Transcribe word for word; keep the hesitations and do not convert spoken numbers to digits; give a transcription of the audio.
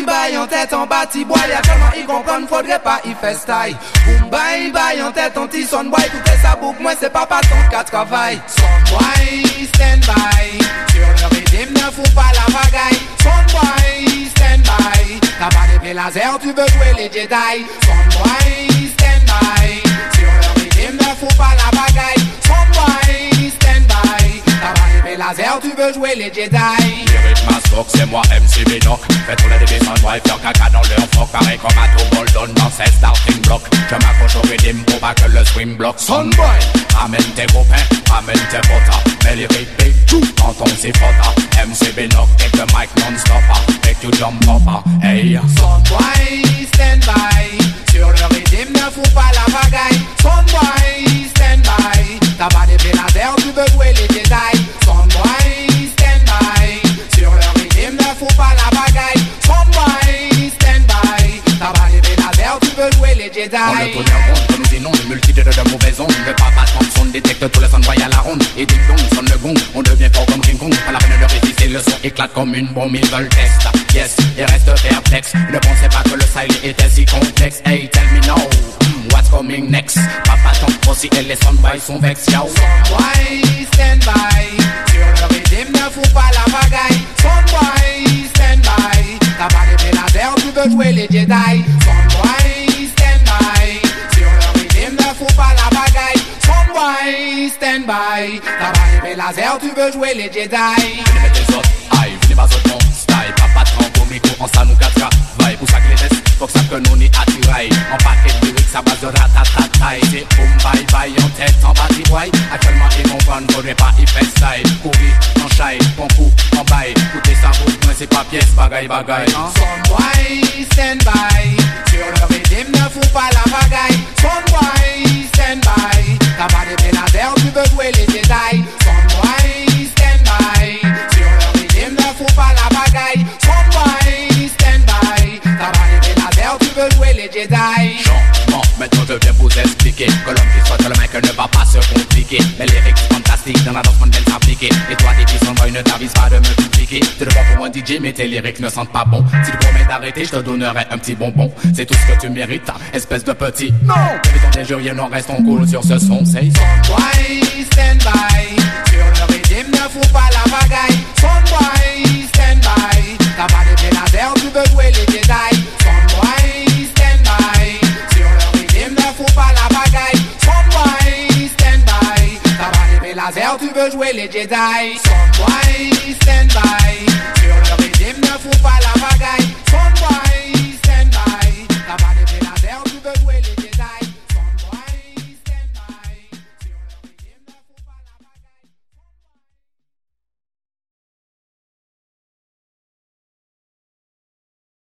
bye en tête en bas, boy. Y'a tellement y comprendre, faudrait pas y faire style. Boom bye bye en tête en petit son boy. Écoutez ça boucle, moi c'est pas pas ton cas de travail. Son boy, stand by. Sur le rythme, ne fous pas la bagaille. Son boy, stand by. T'as pas d'épée laser, tu veux jouer les Jedi. Son boy, stand by. Sur le rythme, ne fous pas la bagaille. Son boy, stand by. T'as pas d'épée laser, tu veux jouer les Jedi. Lyric Mastoc, c'est moi M C Binoc. Fais tous les débits sans boy, faire caca dans leur froc. Pareil comme à tout Bolton dans ses starting blocks. Je m'accroche au rythme pour pas que le swing bloque. Son boy, ramène tes copains, ramène tes potas. Mets les répés, tout dans ton sifota. M C Binoc, take the mic non-stopper. Make you jump up, hey. Son boy, stand by. Sur le rythme, ne fous pas la bagaille. Son boy, stand by. T'as pas d'épée laser, tu veux jouer les Jedi. Son boy, stand by. Sur le rythme, ne fous pas la bagaille. Son boy, stand by. T'as pas d'épée laser, tu veux jouer les Jedi. On le tourne en ronde, que nous inonde une multitude de mauvaises ondes. Le papa de son détecte tous les sons à la ronde. Et ding dong, sonne le gong, on devient fort comme King Kong. Pas la peine de résister, le son éclate comme une bombe. Ils veulent test, yes, il reste perplexe. Ne pensez pas que le style était si complexe. Hey, tell me now, what's coming next? Papa tombe aussi et les soundboys sont vex, yo. Son boy, stand by. Sur le rythme, ne fous pas la bagaille. Son boy, stand by. T'as pas d'épée laser, tu veux jouer les Jedi. Son boy, stand by. Sur le rythme, ne fous pas la bagaille. Son boy, stand by. T'as pas d'épée laser, tu veux jouer les Jedi. Venez mettre les autres, aïe, venez pas autres mon style. Papa trempe au micro, en ça nous quatre cas. Vaille pour ça que les tests, faut que ça que nous n'y attiraille. En paquet de lyrics, ça base de ratatataille. C'est boom bye bye en tête, en bas d'y boy. Actuellement ils comprennent, faudrait pas y faire style. Courir, en chai, en coup, en bail. Écoutez ça bouge, mais c'est pas pièce, bagaille bagaille. Son boy, stand by. Sur le rythme, ne fous pas la bagaille. Son boy, stand by. T'as pas d'épée laser, tu veux jouer les Jedi. Son boy, stand by. Sur le rythme, ne fous pas la bagaille. Son boy, stand by. T'as pas d'épée laser, tu veux jouer les Jedi. Changement, maintenant je viens vous expliquer que l'homme qui soit le mec ne va pas se compliquer. Les lyrics fantastiques dans la danse qu'on vient de s'appliquer. Et toi, D J Soundboy, ne t'avise pas de me dupliquer. Tu le vois pour un D J, mais tes lyrics ne sentent pas bon. Si tu promets d'arrêter, je te donnerai un petit bonbon. C'est tout ce que tu mérites, espèce de petit. Non! Évitons tes juriers, non, restons cool sur ce son, c'est Son boy, stand by. Sur le rythme, ne fous pas la bagaille. Son boy, stand by. T'as pas d'épée laser, tu veux jouer les Jedi. Son boy, stand by. Sur le rythme, ne fous pas la bagaille. Son boy, stand by. T'as pas d'épée laser, tu veux jouer les Jedi. Son boy,